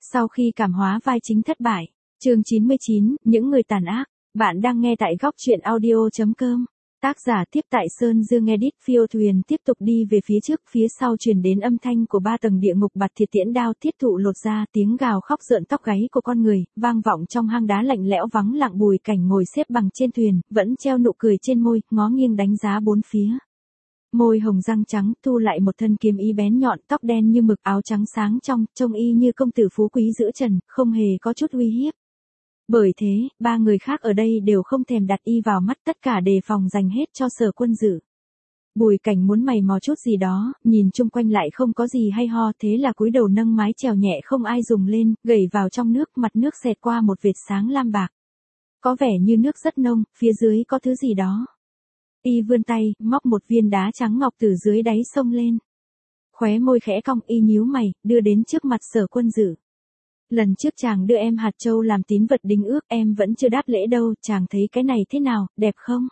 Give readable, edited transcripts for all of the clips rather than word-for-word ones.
Sau khi cảm hóa vai chính thất bại, chương 99, những người tàn ác, bạn đang nghe tại góc truyện audio.com. Tác giả tiếp tại Sơn Dương Edit. Phiêu thuyền tiếp tục đi về phía trước, phía sau truyền đến âm thanh của 3 tầng địa ngục bạt thiệt tiễn đao thiết thụ lột ra, tiếng gào khóc rợn tóc gáy của con người, vang vọng trong hang đá lạnh lẽo vắng lặng. Bùi Cảnh ngồi xếp bằng trên thuyền, vẫn treo nụ cười trên môi, ngó nghiêng đánh giá bốn phía. Môi hồng răng trắng, thu lại một thân kiếm ý bén nhọn, tóc đen như mực, áo trắng sáng trong, trông y như công tử phú quý giữa trần, không hề có chút uy hiếp. Bởi thế, 3 người khác ở đây đều không thèm đặt y vào mắt, tất cả đề phòng dành hết cho Sở Quân Dự. Bùi Cảnh muốn mày mò chút gì đó, nhìn chung quanh lại không có gì hay ho, thế là cúi đầu nâng mái chèo nhẹ không ai dùng lên, gẩy vào trong nước, mặt nước xẹt qua một vệt sáng lam bạc. Có vẻ như nước rất nông, phía dưới có thứ gì đó. Y vươn tay, móc một viên đá trắng ngọc từ dưới đáy sông lên. Khóe môi khẽ cong, y nhíu mày, đưa đến trước mặt Sở Quân Dự. Lần trước chàng đưa em hạt châu làm tín vật đính ước, em vẫn chưa đáp lễ đâu, chàng thấy cái này thế nào, đẹp không?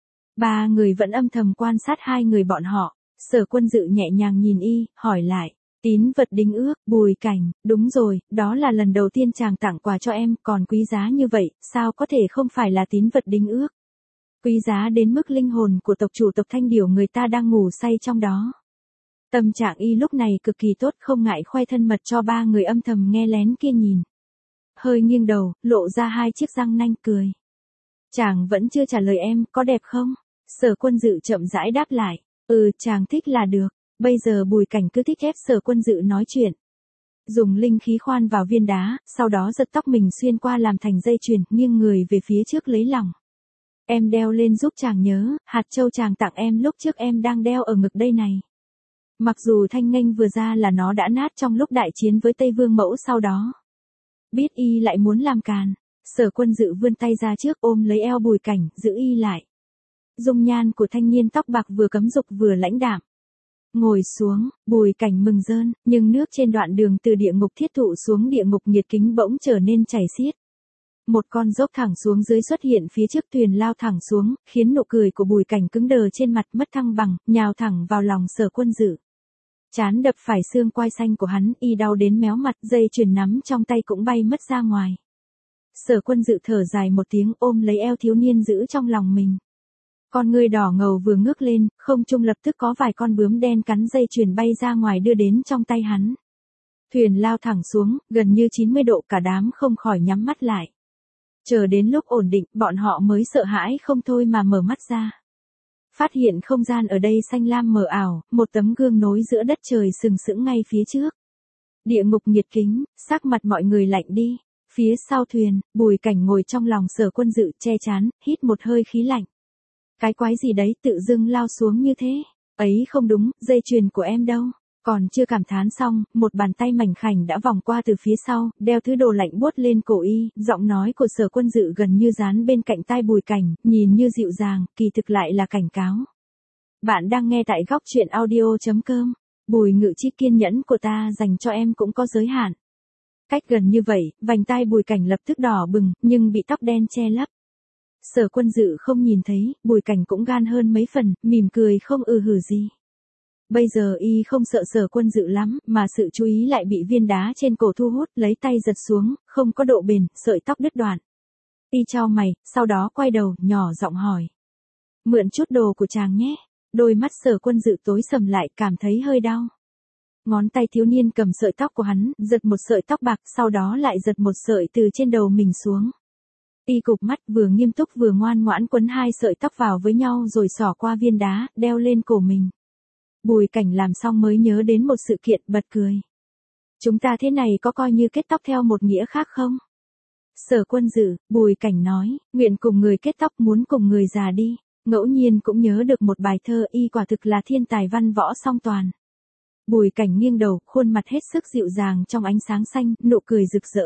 3 người vẫn âm thầm quan sát hai người bọn họ. Sở Quân Dự nhẹ nhàng nhìn y, hỏi lại. Tín vật đính ước, Bùi Cảnh, đúng rồi, đó là lần đầu tiên chàng tặng quà cho em, còn quý giá như vậy, sao có thể không phải là tín vật đính ước? Quý giá đến mức linh hồn của tộc chủ tộc Thanh Điểu người ta đang ngủ say trong đó. Tâm trạng y lúc này cực kỳ tốt, không ngại khoe thân mật cho 3 người âm thầm nghe lén kia nhìn. Hơi nghiêng đầu, lộ ra 2 chiếc răng nanh cười. Chàng vẫn chưa trả lời em, có đẹp không? Sở Quân Dự chậm rãi đáp lại. Chàng thích là được. Bây giờ Bùi Cảnh cứ thích ép Sở Quân Dự nói chuyện. Dùng linh khí khoan vào viên đá, sau đó giật tóc mình xuyên qua làm thành dây chuyền, nghiêng người về phía trước lấy lòng. Em đeo lên giúp chàng nhớ, hạt châu chàng tặng em lúc trước em đang đeo ở ngực đây này. Mặc dù thanh nghênh vừa ra là nó đã nát trong lúc đại chiến với Tây Vương Mẫu sau đó. Biết y lại muốn làm càn, Sở Quân Dự vươn tay ra trước ôm lấy eo Bùi Cảnh, giữ y lại. Dung nhan của thanh niên tóc bạc vừa cấm dục vừa lãnh đạm. Ngồi xuống, Bùi Cảnh mừng rơn, nhưng nước trên đoạn đường từ địa ngục thiết thụ xuống địa ngục nhiệt kính bỗng trở nên chảy xiết. Một con dốc thẳng xuống dưới xuất hiện phía trước, thuyền lao thẳng xuống, khiến nụ cười của Bùi Cảnh cứng đờ trên mặt, mất thăng bằng, nhào thẳng vào lòng Sở Quân Dự. Chán đập phải xương quai xanh của hắn, y đau đến méo mặt, dây chuyền nắm trong tay cũng bay mất ra ngoài. Sở Quân Dự thở dài một tiếng, ôm lấy eo thiếu niên giữ trong lòng mình. Con ngươi đỏ ngầu vừa ngước lên, không trung lập tức có vài con bướm đen cắn dây chuyền bay ra ngoài đưa đến trong tay hắn. Thuyền lao thẳng xuống, gần như 90 độ, cả đám không khỏi nhắm mắt lại. Chờ đến lúc ổn định, bọn họ mới sợ hãi không thôi mà mở mắt ra. Phát hiện không gian ở đây xanh lam mờ ảo, một tấm gương nối giữa đất trời sừng sững ngay phía trước. Địa ngục nhiệt kính, sắc mặt mọi người lạnh đi. Phía sau thuyền, Bùi Cảnh ngồi trong lòng Sở Quân Dự, che trán, hít một hơi khí lạnh. Cái quái gì đấy tự dưng lao xuống như thế? Ấy không đúng, dây chuyền của em đâu? Còn chưa cảm thán xong, một bàn tay mảnh khảnh đã vòng qua từ phía sau, đeo thứ đồ lạnh buốt lên cổ y, giọng nói của Sở Quân Dự gần như dán bên cạnh tai Bùi Cảnh, nhìn như dịu dàng, kỳ thực lại là cảnh cáo. Bạn đang nghe tại góc truyện audio.com. Bùi Ngự Chi, kiên nhẫn của ta dành cho em cũng có giới hạn. Cách gần như vậy, vành tai Bùi Cảnh lập tức đỏ bừng, nhưng bị tóc đen che lấp. Sở Quân Dự không nhìn thấy, Bùi Cảnh cũng gan hơn mấy phần, mỉm cười không hử gì. Bây giờ y không sợ Sở Quân Dự lắm, mà sự chú ý lại bị viên đá trên cổ thu hút, lấy tay giật xuống, không có độ bền, sợi tóc đứt đoạn. Y chau mày, sau đó quay đầu, nhỏ giọng hỏi. Mượn chút đồ của chàng nhé. Đôi mắt Sở Quân Dự tối sầm lại, cảm thấy hơi đau. Ngón tay thiếu niên cầm sợi tóc của hắn, giật một sợi tóc bạc, sau đó lại giật một sợi từ trên đầu mình xuống. Y cụp mắt, vừa nghiêm túc vừa ngoan ngoãn quấn 2 sợi tóc vào với nhau rồi xỏ qua viên đá, đeo lên cổ mình. Bùi Cảnh làm xong mới nhớ đến một sự kiện, bật cười. Chúng ta thế này có coi như kết tóc theo một nghĩa khác không? Sở Quân Dự, Bùi Cảnh nói, nguyện cùng người kết tóc, muốn cùng người già đi. Ngẫu nhiên cũng nhớ được một bài thơ, y quả thực là thiên tài văn võ song toàn. Bùi Cảnh nghiêng đầu, khuôn mặt hết sức dịu dàng trong ánh sáng xanh, nụ cười rực rỡ.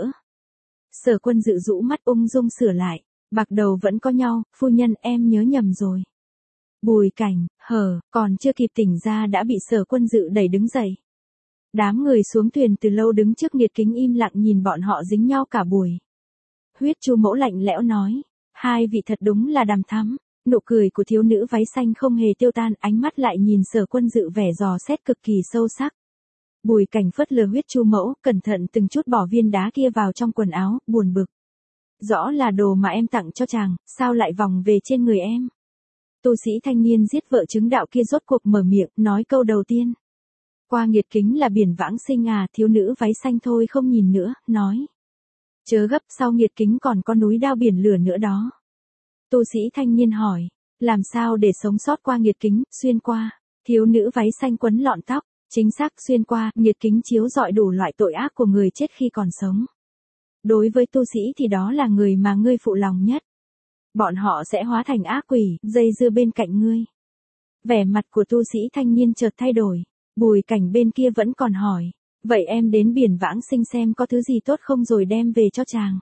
Sở Quân Dự rũ mắt ung dung sửa lại, bạc đầu vẫn có nhau, phu nhân em nhớ nhầm rồi. Bùi Cảnh, còn chưa kịp tỉnh ra đã bị Sở Quân Dự đẩy đứng dậy. Đám người xuống thuyền từ lâu đứng trước nhiệt kính im lặng nhìn bọn họ dính nhau cả buổi. Huyết Chu Mẫu lạnh lẽo nói, 2 vị thật đúng là đằm thắm. Nụ cười của thiếu nữ váy xanh không hề tiêu tan, ánh mắt lại nhìn Sở Quân Dự vẻ dò xét cực kỳ sâu sắc. Bùi Cảnh phớt lờ huyết chu mẫu, cẩn thận từng chút bỏ viên đá kia vào trong quần áo, buồn bực. Rõ là đồ mà em tặng cho chàng, sao lại vòng về trên người em? Tu sĩ thanh niên giết vợ chứng đạo kia rốt cuộc mở miệng, nói câu đầu tiên. Qua nghiệt kính là biển vãng sinh à, thiếu nữ váy xanh thôi không nhìn nữa, nói. Chớ gấp, sau nghiệt kính còn có núi đao biển lửa nữa đó. Tu sĩ thanh niên hỏi, làm sao để sống sót qua nghiệt kính, xuyên qua. Thiếu nữ váy xanh quấn lọn tóc, chính xác xuyên qua, nghiệt kính chiếu rọi đủ loại tội ác của người chết khi còn sống. Đối với tu sĩ thì đó là người mà ngươi phụ lòng nhất. Bọn họ sẽ hóa thành ác quỷ, dây dưa bên cạnh ngươi. Vẻ mặt của tu sĩ thanh niên chợt thay đổi. Bùi Cảnh bên kia vẫn còn hỏi. Vậy em đến biển vãng sinh xem có thứ gì tốt không rồi đem về cho chàng.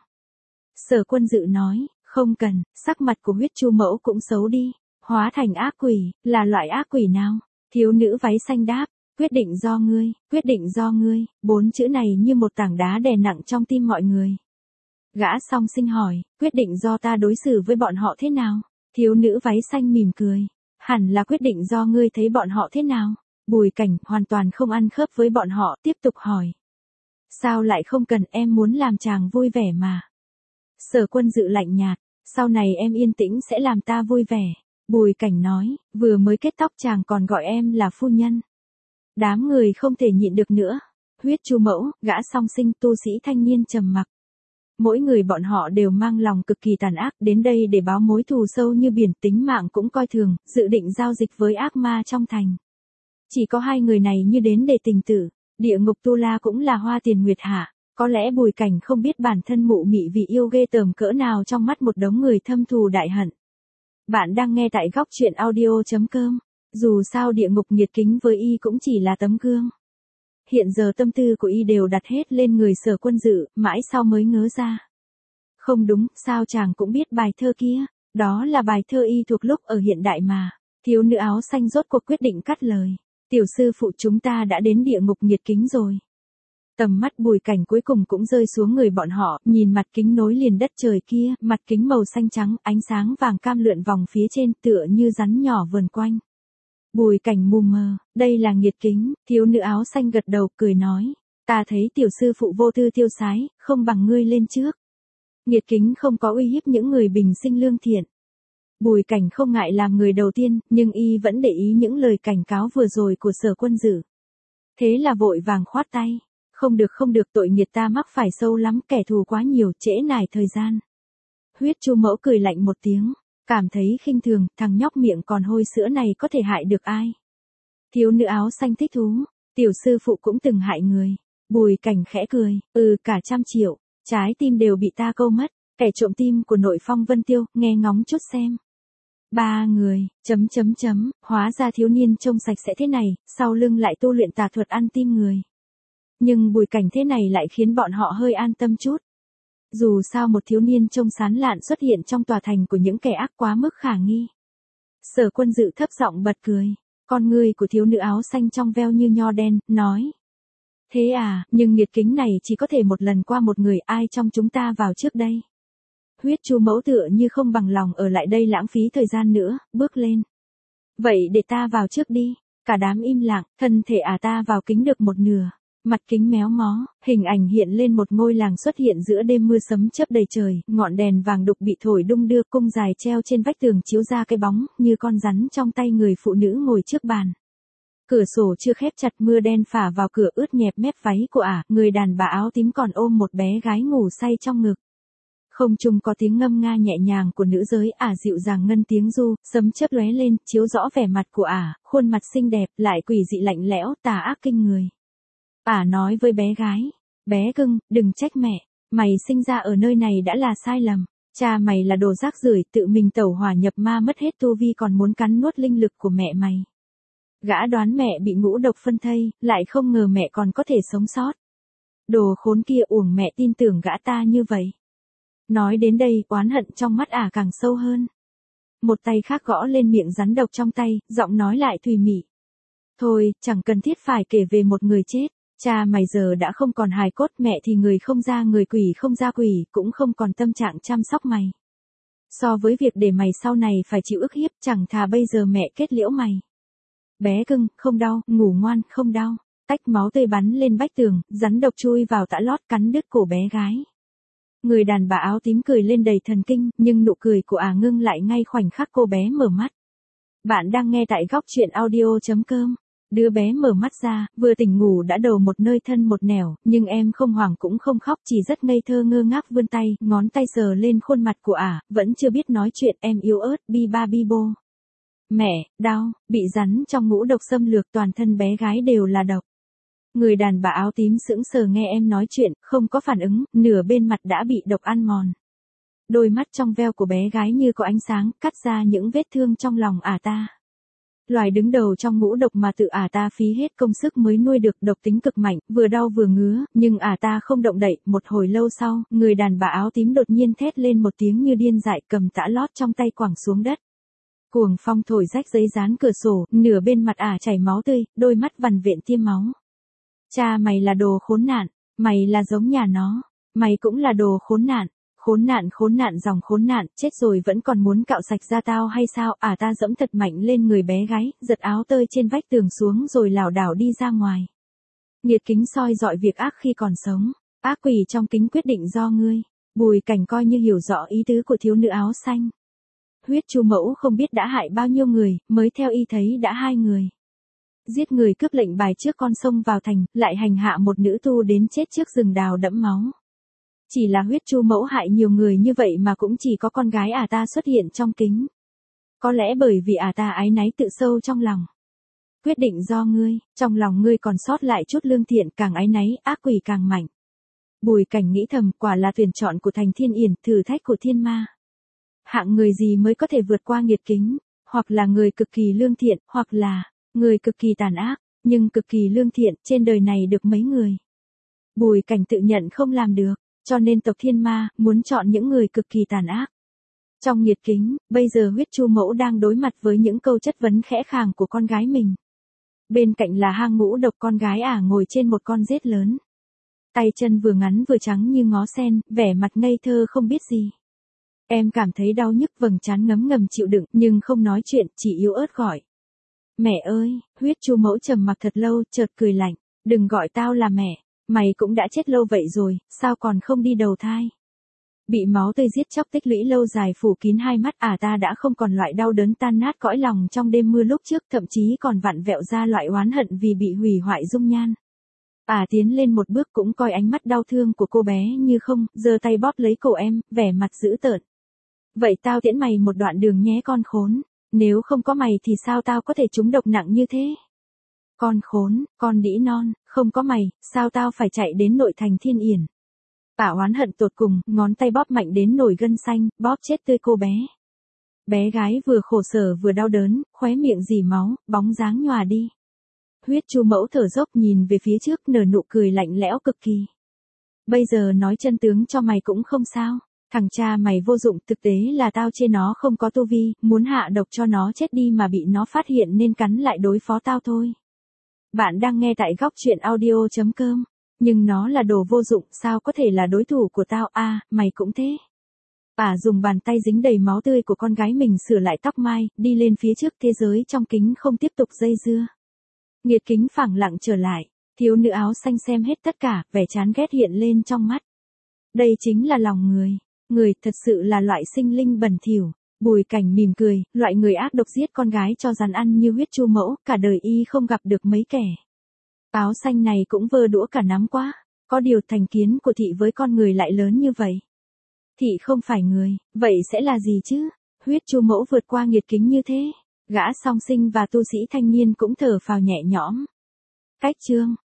Sở Quân Dự nói, không cần, sắc mặt của huyết chu mẫu cũng xấu đi. Hóa thành ác quỷ, là loại ác quỷ nào? Thiếu nữ váy xanh đáp, quyết định do ngươi, quyết định do ngươi, 4 chữ này như một tảng đá đè nặng trong tim mọi người. Gã song sinh hỏi, quyết định do ta đối xử với bọn họ thế nào? Thiếu nữ váy xanh mỉm cười, hẳn là quyết định do ngươi thấy bọn họ thế nào? Bùi Cảnh hoàn toàn không ăn khớp với bọn họ, tiếp tục hỏi. Sao lại không cần, em muốn làm chàng vui vẻ mà. Sở Quân Dự lạnh nhạt, sau này em yên tĩnh sẽ làm ta vui vẻ. Bùi Cảnh nói, vừa mới kết tóc chàng còn gọi em là phu nhân. Đám người không thể nhịn được nữa. Huyết chu mẫu, gã song sinh, tu sĩ thanh niên trầm mặc. Mỗi người bọn họ đều mang lòng cực kỳ tàn ác, đến đây để báo mối thù sâu như biển, tính mạng cũng coi thường, dự định giao dịch với ác ma trong thành. Chỉ có 2 người này như đến để tình tử, địa ngục tu la cũng là hoa tiền nguyệt hạ, có lẽ Bùi Cảnh không biết bản thân mụ mị vì yêu ghê tởm cỡ nào trong mắt một đống người thâm thù đại hận. Bạn đang nghe tại góc truyện audio.com, dù sao địa ngục nghiệt kính với y cũng chỉ là tấm gương. Hiện giờ tâm tư của y đều đặt hết lên người Sở Quân Dự, mãi sau mới ngớ ra. Không đúng, sao chàng cũng biết bài thơ kia, đó là bài thơ y thuộc lúc ở hiện đại mà. Thiếu nữ áo xanh rốt cuộc quyết định cắt lời. Tiểu sư phụ, chúng ta đã đến địa ngục nghiệt kính rồi. Tầm mắt Bùi Cảnh cuối cùng cũng rơi xuống người bọn họ, nhìn mặt kính nối liền đất trời kia, mặt kính màu xanh trắng, ánh sáng vàng cam lượn vòng phía trên tựa như rắn nhỏ vờn quanh. Bùi Cảnh mù mờ, đây là nghiệt kính, thiếu nữ áo xanh gật đầu cười nói. Ta thấy tiểu sư phụ vô tư tiêu sái, không bằng ngươi lên trước. Nghiệt kính không có uy hiếp những người bình sinh lương thiện. Bùi Cảnh không ngại làm người đầu tiên, nhưng y vẫn để ý những lời cảnh cáo vừa rồi của Sở Quân Dự. Thế là vội vàng khoát tay. Không được, tội nghiệt ta mắc phải sâu lắm, kẻ thù quá nhiều, trễ nải thời gian. Huyết chu mẫu cười lạnh một tiếng, cảm thấy khinh thường, thằng nhóc miệng còn hôi sữa này có thể hại được ai. Thiếu nữ áo xanh thích thú, tiểu sư phụ cũng từng hại người. Bùi Cảnh khẽ cười, cả 100 triệu, trái tim đều bị ta câu mất, kẻ trộm tim của nội Phong Vân Tiêu, nghe ngóng chút xem. 3 người, hóa ra thiếu niên trông sạch sẽ thế này, sau lưng lại tu luyện tà thuật ăn tim người. Nhưng Bùi Cảnh thế này lại khiến bọn họ hơi an tâm chút. Dù sao một thiếu niên trông sán lạn xuất hiện trong tòa thành của những kẻ ác quá mức khả nghi. Sở Quân Dự thấp giọng bật cười, con ngươi của thiếu nữ áo xanh trong veo như nho đen, nói. Thế à, nhưng nghiệt kính này chỉ có thể một lần qua một người, ai trong chúng ta vào trước đây. Huyết chu mẫu tựa như không bằng lòng ở lại đây lãng phí thời gian nữa, bước lên. Vậy để ta vào trước đi, cả đám im lặng, thân thể ta vào kính được một nửa. Mặt kính méo mó, hình ảnh hiện lên một ngôi làng xuất hiện giữa đêm mưa sấm chớp đầy trời, ngọn đèn vàng đục bị thổi đung đưa, cung dài treo trên vách tường chiếu ra cái bóng, như con rắn trong tay người phụ nữ ngồi trước bàn. Cửa sổ chưa khép chặt, mưa đen phả vào cửa ướt nhẹp mép váy của người đàn bà áo tím còn ôm một bé gái ngủ say trong ngực. Không trung có tiếng ngâm nga nhẹ nhàng của nữ giới, dịu dàng ngân tiếng ru, sấm chớp lóe lên, chiếu rõ vẻ mặt của khuôn mặt xinh đẹp, lại quỷ dị lạnh lẽo, tà ác kinh người. Nói với bé gái, bé cưng, đừng trách mẹ, mày sinh ra ở nơi này đã là sai lầm, cha mày là đồ rác rưởi, tự mình tẩu hỏa nhập ma mất hết tu vi còn muốn cắn nuốt linh lực của mẹ mày. Gã đoán mẹ bị ngũ độc phân thây, lại không ngờ mẹ còn có thể sống sót. Đồ khốn kia, uổng mẹ tin tưởng gã ta như vậy. Nói đến đây, oán hận trong mắt càng sâu hơn. Một tay khác gõ lên miệng rắn độc trong tay, giọng nói lại thùy mị. Thôi, chẳng cần thiết phải kể về một người chết. Cha mày giờ đã không còn hài cốt, mẹ thì người không ra người, quỷ không ra quỷ, cũng không còn tâm trạng chăm sóc mày. So với việc để mày sau này phải chịu ức hiếp, chẳng thà bây giờ mẹ kết liễu mày. Bé cưng, không đau, ngủ ngoan, không đau. Tách máu tươi bắn lên vách tường, rắn độc chui vào tã lót cắn đứt cổ bé gái. Người đàn bà áo tím cười lên đầy thần kinh, nhưng nụ cười của ngưng lại ngay khoảnh khắc cô bé mở mắt. Bạn đang nghe tại góc truyện audio.com. Đứa bé mở mắt ra, vừa tỉnh ngủ đã đầu một nơi thân một nẻo, nhưng em không hoảng cũng không khóc, chỉ rất ngây thơ ngơ ngác vươn tay, ngón tay sờ lên khuôn mặt của vẫn chưa biết nói chuyện, em yếu ớt, bi ba bi bô. Mẹ, đau, bị rắn trong ngũ độc xâm lược, toàn thân bé gái đều là độc. Người đàn bà áo tím sững sờ nghe em nói chuyện, không có phản ứng, nửa bên mặt đã bị độc ăn mòn. Đôi mắt trong veo của bé gái như có ánh sáng, cắt ra những vết thương trong lòng ta. Loài đứng đầu trong ngũ độc mà tự ta phí hết công sức mới nuôi được, độc tính cực mạnh, vừa đau vừa ngứa, nhưng ta không động đậy. Một hồi lâu sau, người đàn bà áo tím đột nhiên thét lên một tiếng như điên dại, cầm tã lót trong tay quẳng xuống đất. Cuồng phong thổi rách giấy dán cửa sổ, nửa bên mặt chảy máu tươi, đôi mắt vằn vện tiêm máu. Cha mày là đồ khốn nạn, mày là giống nhà nó, mày cũng là đồ khốn nạn. Khốn nạn dòng khốn nạn, chết rồi vẫn còn muốn cạo sạch da tao hay sao? Ta giẫm thật mạnh lên người bé gái, giật áo tơi trên vách tường xuống rồi lảo đảo đi ra ngoài. Nghiệt kính soi dọi việc ác khi còn sống, ác quỷ trong kính quyết định do ngươi. Bùi Cảnh coi như hiểu rõ ý tứ của thiếu nữ áo xanh. Huyết Chu Mẫu không biết đã hại bao nhiêu người, mới theo y thấy đã 2 người. Giết người cướp lệnh bài trước con sông vào thành, lại hành hạ một nữ tu đến chết trước rừng đào đẫm máu. Chỉ là Huyết Chu Mẫu hại nhiều người như vậy mà cũng chỉ có con gái ta xuất hiện trong kính. Có lẽ bởi vì ta áy náy tự sâu trong lòng. Quyết định do ngươi, trong lòng ngươi còn sót lại chút lương thiện, càng áy náy, ác quỷ càng mạnh. Bùi Cảnh nghĩ thầm, quả là tuyển chọn của thành Thiên Yển, thử thách của thiên ma. Hạng người gì mới có thể vượt qua nghiệt kính, hoặc là người cực kỳ lương thiện, hoặc là người cực kỳ tàn ác, nhưng cực kỳ lương thiện, trên đời này được mấy người. Bùi Cảnh tự nhận không làm được. Cho nên tộc thiên ma muốn chọn những người cực kỳ tàn ác. Trong nghiệt kính, bây giờ Huyết Chu Mẫu đang đối mặt với những câu chất vấn khẽ khàng của con gái mình. Bên cạnh là hang ngũ độc, con gái ngồi trên một con rết lớn. Tay chân vừa ngắn vừa trắng như ngó sen, vẻ mặt ngây thơ không biết gì. Em cảm thấy đau nhức vầng trán ngấm ngầm chịu đựng, nhưng không nói chuyện, chỉ yếu ớt gọi. Mẹ ơi! Huyết Chu Mẫu trầm mặc thật lâu, chợt cười lạnh. Đừng gọi tao là mẹ. Mày cũng đã chết lâu vậy rồi, sao còn không đi đầu thai? Bị máu tươi giết chóc tích lũy lâu dài phủ kín hai mắt, ta đã không còn loại đau đớn tan nát cõi lòng trong đêm mưa lúc trước, thậm chí còn vặn vẹo ra loại oán hận vì bị hủy hoại dung nhan. Tiến lên một bước cũng coi ánh mắt đau thương của cô bé như không, giơ tay bóp lấy cổ em, vẻ mặt dữ tợn. Vậy tao tiễn mày một đoạn đường nhé con khốn, nếu không có mày thì sao tao có thể trúng độc nặng như thế? Con khốn, con đĩ non, không có mày, sao tao phải chạy đến nội thành Thiên Yển? Oán hận tột cùng, ngón tay bóp mạnh đến nổi gân xanh, bóp chết tươi cô bé. Bé gái vừa khổ sở vừa đau đớn, khóe miệng rỉ máu, bóng dáng nhòa đi. Huyết Chu Mẫu thở dốc nhìn về phía trước, nở nụ cười lạnh lẽo cực kỳ. Bây giờ nói chân tướng cho mày cũng không sao, thằng cha mày vô dụng, thực tế là tao chê nó không có tu vi, muốn hạ độc cho nó chết đi mà bị nó phát hiện nên cắn lại đối phó tao thôi. Bạn đang nghe tại góc truyện audio.com. Nhưng nó là đồ vô dụng, sao có thể là đối thủ của tao? Mày cũng thế. Dùng bàn tay dính đầy máu tươi của con gái mình sửa lại tóc mai, đi lên phía trước, thế giới trong kính không tiếp tục dây dưa. Nghiệt kính phẳng lặng trở lại, thiếu nữ áo xanh xem hết tất cả, vẻ chán ghét hiện lên trong mắt. Đây chính là lòng người thật sự là loại sinh linh bẩn thỉu. Bùi Cảnh mỉm cười, loại người ác độc giết con gái cho rắn ăn như Huyết Chu Mẫu, cả đời y không gặp được mấy kẻ. Áo xanh này cũng vơ đũa cả nắm quá, có điều thành kiến của thị với con người lại lớn như vậy. Thị không phải người, vậy sẽ là gì chứ? Huyết Chu Mẫu vượt qua nghiệt kính như thế, gã song sinh và tu sĩ thanh niên cũng thở phào nhẹ nhõm. Cách chương